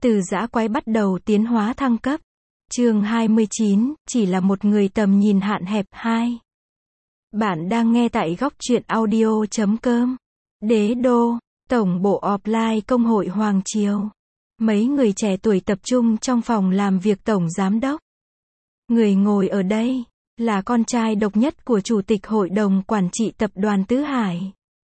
Từ dã quái bắt đầu tiến hóa thăng cấp. Chương 29, chỉ là một người tầm nhìn hạn hẹp. 2. Bạn đang nghe tại góc truyện audio.com. Đế đô, tổng bộ offline công hội Hoàng Triều. Mấy người trẻ tuổi tập trung trong phòng làm việc tổng giám đốc. Người ngồi ở đây là con trai độc nhất của chủ tịch hội đồng quản trị tập đoàn Tứ Hải,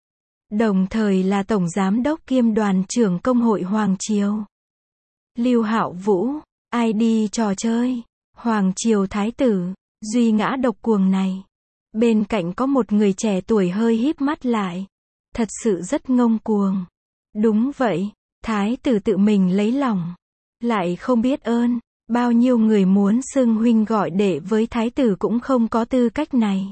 đồng thời là tổng giám đốc kiêm đoàn trưởng công hội Hoàng Triều. Lưu Hạo Vũ, ID trò chơi Hoàng Triều Thái tử, duy ngã độc cuồng này. Bên cạnh có một người trẻ tuổi hơi híp mắt lại. Thật sự rất ngông cuồng. Đúng vậy, Thái tử tự mình lấy lòng, lại không biết ơn. Bao nhiêu người muốn xưng huynh gọi đệ với Thái tử cũng không có tư cách này.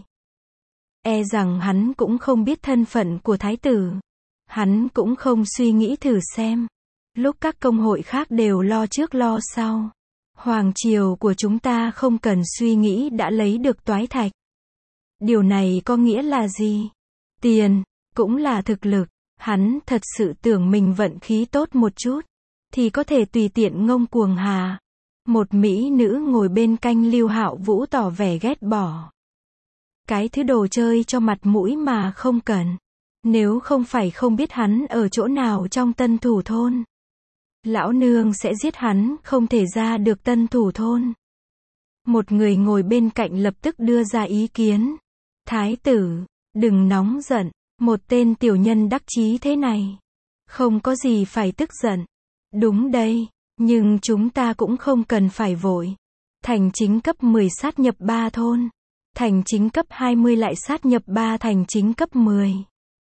E rằng hắn cũng không biết thân phận của Thái tử. Hắn cũng không suy nghĩ thử xem. Lúc các công hội khác đều lo trước lo sau, Hoàng Triều của chúng ta không cần suy nghĩ đã lấy được toái thạch. Điều này có nghĩa là gì? Tiền, cũng là thực lực. Hắn thật sự tưởng mình vận khí tốt một chút, thì có thể tùy tiện ngông cuồng hà. Một mỹ nữ ngồi bên cạnh Lưu Hạo Vũ tỏ vẻ ghét bỏ. Cái thứ đồ chơi cho mặt mũi mà không cần. Nếu không phải không biết hắn ở chỗ nào trong Tân Thủ thôn, lão nương sẽ giết hắn, không thể ra được Tân Thủ thôn. Một người ngồi bên cạnh lập tức đưa ra ý kiến. Thái tử, đừng nóng giận, một tên tiểu nhân đắc chí thế này. Không có gì phải tức giận. Đúng đây, nhưng chúng ta cũng không cần phải vội. Thành chính cấp 10 sát nhập 3 thôn. Thành chính cấp 20 lại sát nhập 3 thành chính cấp 10.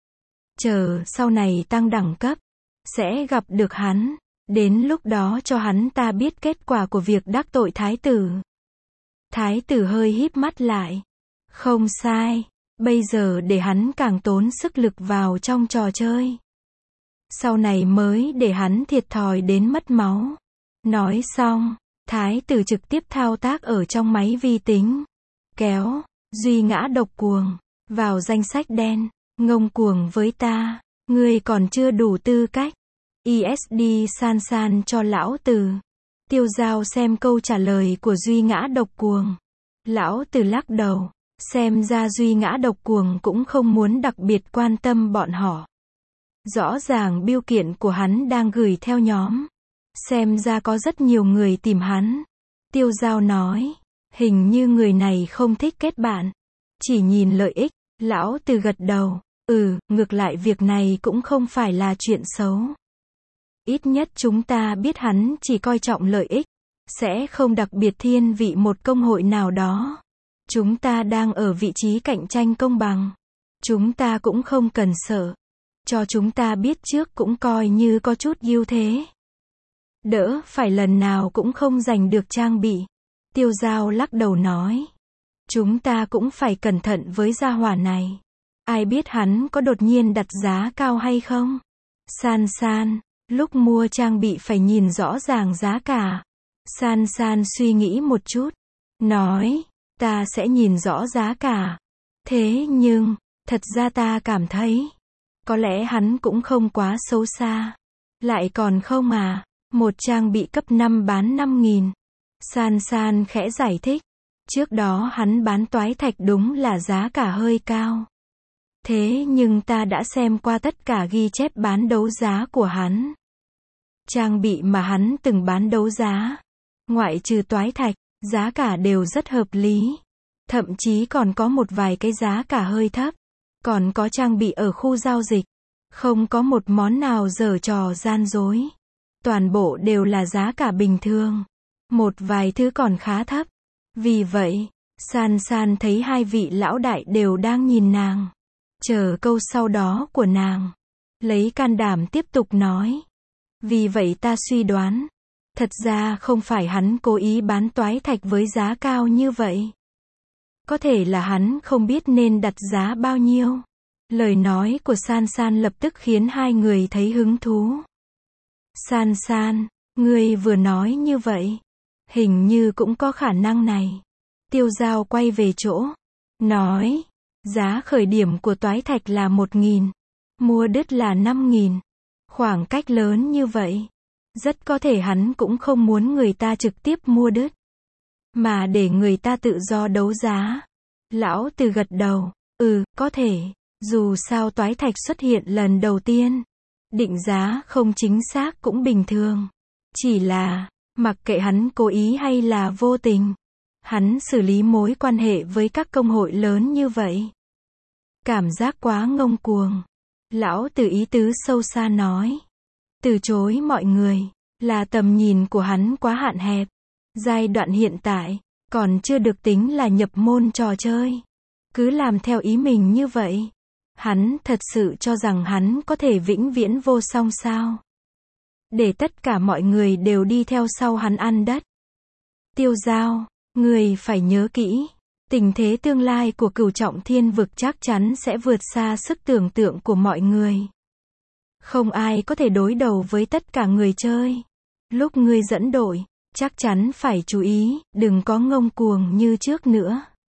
Chờ sau này tăng đẳng cấp, sẽ gặp được hắn. Đến lúc đó cho hắn ta biết kết quả của việc đắc tội thái tử. Thái tử hơi híp mắt lại. Không sai, bây giờ để hắn càng tốn sức lực vào trong trò chơi. Sau này mới để hắn thiệt thòi đến mất máu. Nói xong, thái tử trực tiếp thao tác ở trong máy vi tính. Kéo, duy ngã độc cuồng, vào danh sách đen. Ngông cuồng với ta, ngươi còn chưa đủ tư cách. ISD san san cho lão tử. Tiêu Giao xem câu trả lời của duy ngã độc cuồng. Lão tử lắc đầu. Xem ra duy ngã độc cuồng cũng không muốn đặc biệt quan tâm bọn họ. Rõ ràng bưu kiện của hắn đang gửi theo nhóm. Xem ra có rất nhiều người tìm hắn. Tiêu Giao nói. Hình như người này không thích kết bạn. Chỉ nhìn lợi ích. Lão tử gật đầu. Ngược lại việc này cũng không phải là chuyện xấu. Ít nhất chúng ta biết hắn chỉ coi trọng lợi ích. Sẽ không đặc biệt thiên vị một công hội nào đó. Chúng ta đang ở vị trí cạnh tranh công bằng. Chúng ta cũng không cần sợ. Cho chúng ta biết trước cũng coi như có chút ưu thế. Đỡ phải lần nào cũng không giành được trang bị. Tiêu Giao lắc đầu nói. Chúng ta cũng phải cẩn thận với gia hỏa này. Ai biết hắn có đột nhiên đặt giá cao hay không? San san, lúc mua trang bị phải nhìn rõ ràng giá cả. San san suy nghĩ một chút. Nói, ta sẽ nhìn rõ giá cả. Thế nhưng, thật ra ta cảm thấy, có lẽ hắn cũng không quá xấu xa. Lại còn không à, một trang bị cấp 5 bán 5.000. San san khẽ giải thích. Trước đó hắn bán toái thạch đúng là giá cả hơi cao. Thế nhưng ta đã xem qua tất cả ghi chép bán đấu giá của hắn. Trang bị mà hắn từng bán đấu giá, ngoại trừ toái thạch, giá cả đều rất hợp lý. Thậm chí còn có một vài cái giá cả hơi thấp. Còn có trang bị ở khu giao dịch. Không có một món nào giở trò gian dối. Toàn bộ đều là giá cả bình thường. Một vài thứ còn khá thấp. Vì vậy, san san thấy hai vị lão đại đều đang nhìn nàng. Chờ câu sau đó của nàng. Lấy can đảm tiếp tục nói. Vì vậy ta suy đoán. Thật ra không phải hắn cố ý bán toái thạch với giá cao như vậy. Có thể là hắn không biết nên đặt giá bao nhiêu. Lời nói của san san lập tức khiến hai người thấy hứng thú. San san, ngươi vừa nói như vậy. Hình như cũng có khả năng này. Tiêu Giao quay về chỗ. Nói. Giá khởi điểm của toái thạch là 1.000. Mua đứt là 5.000. Khoảng cách lớn như vậy. Rất có thể hắn cũng không muốn người ta trực tiếp mua đứt, mà để người ta tự do đấu giá. Lão Từ gật đầu, có thể, dù sao toái thạch xuất hiện lần đầu tiên, định giá không chính xác cũng bình thường. Chỉ là, mặc kệ hắn cố ý hay là vô tình, hắn xử lý mối quan hệ với các công hội lớn như vậy. Cảm giác quá ngông cuồng. Lão Từ ý tứ sâu xa nói. Từ chối mọi người, là tầm nhìn của hắn quá hạn hẹp. Giai đoạn hiện tại, còn chưa được tính là nhập môn trò chơi. Cứ làm theo ý mình như vậy. Hắn thật sự cho rằng hắn có thể vĩnh viễn vô song sao? Để tất cả mọi người đều đi theo sau hắn ăn đất. Tiêu Giao, người phải nhớ kỹ. Tình thế tương lai của Cửu Trọng Thiên Vực chắc chắn sẽ vượt xa sức tưởng tượng của mọi người. Không ai có thể đối đầu với tất cả người chơi. Lúc ngươi dẫn đội, chắc chắn phải chú ý, đừng có ngông cuồng như trước nữa.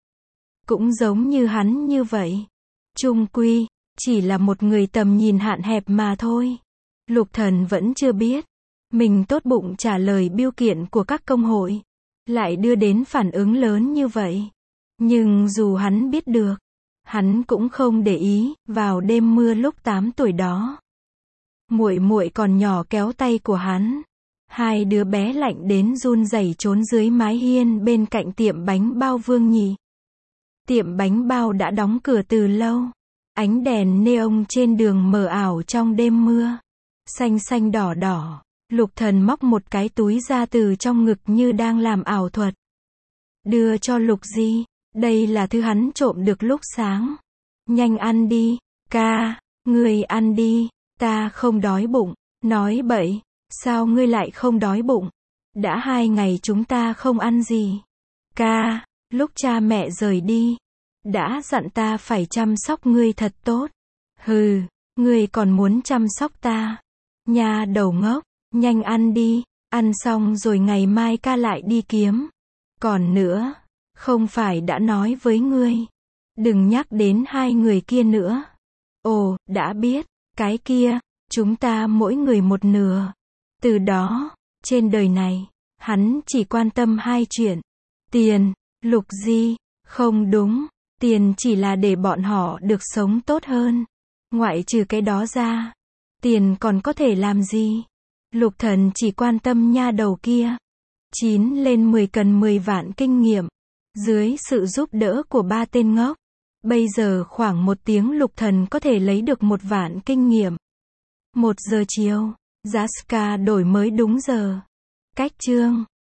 Cũng giống như hắn như vậy. Chung quy, chỉ là một người tầm nhìn hạn hẹp mà thôi. Lục Thần vẫn chưa biết. Mình tốt bụng trả lời biêu kiện của các công hội, lại đưa đến phản ứng lớn như vậy. Nhưng dù hắn biết được, hắn cũng không để ý. Vào đêm mưa lúc 8 tuổi đó, muội muội còn nhỏ kéo tay của hắn. Hai đứa bé lạnh đến run rẩy trốn dưới mái hiên bên cạnh tiệm bánh bao Vương Nhị. Tiệm bánh bao đã đóng cửa từ lâu. Ánh đèn neon trên đường mờ ảo trong đêm mưa. Xanh xanh đỏ đỏ. Lục Thần móc một cái túi ra từ trong ngực như đang làm ảo thuật. Đưa cho Lục Di. Đây là thứ hắn trộm được lúc sáng. Nhanh ăn đi, ca, ngươi ăn đi, ta không đói bụng. Nói bậy, sao ngươi lại không đói bụng? Đã 2 ngày chúng ta không ăn gì. Ca, lúc cha mẹ rời đi, đã dặn ta phải chăm sóc ngươi thật tốt. Hừ, ngươi còn muốn chăm sóc ta? Nha đầu ngốc, nhanh ăn đi, ăn xong rồi ngày mai ca lại đi kiếm. Còn nữa, không phải đã nói với ngươi, đừng nhắc đến 2 người kia nữa. Ồ, đã biết, cái kia, chúng ta mỗi người một nửa. Từ đó, trên đời này, hắn chỉ quan tâm 2 chuyện. Tiền, Lục Di, không đúng, tiền chỉ là để bọn họ được sống tốt hơn. Ngoại trừ cái đó ra, tiền còn có thể làm gì? Lục Thần chỉ quan tâm nha đầu kia. 9 lên 10 cần 10 vạn kinh nghiệm. Dưới sự giúp đỡ của 3 tên ngốc, bây giờ khoảng 1 tiếng Lục Thần có thể lấy được 1 vạn kinh nghiệm. 1 giờ chiều, Jaska đổi mới đúng giờ. Cách chương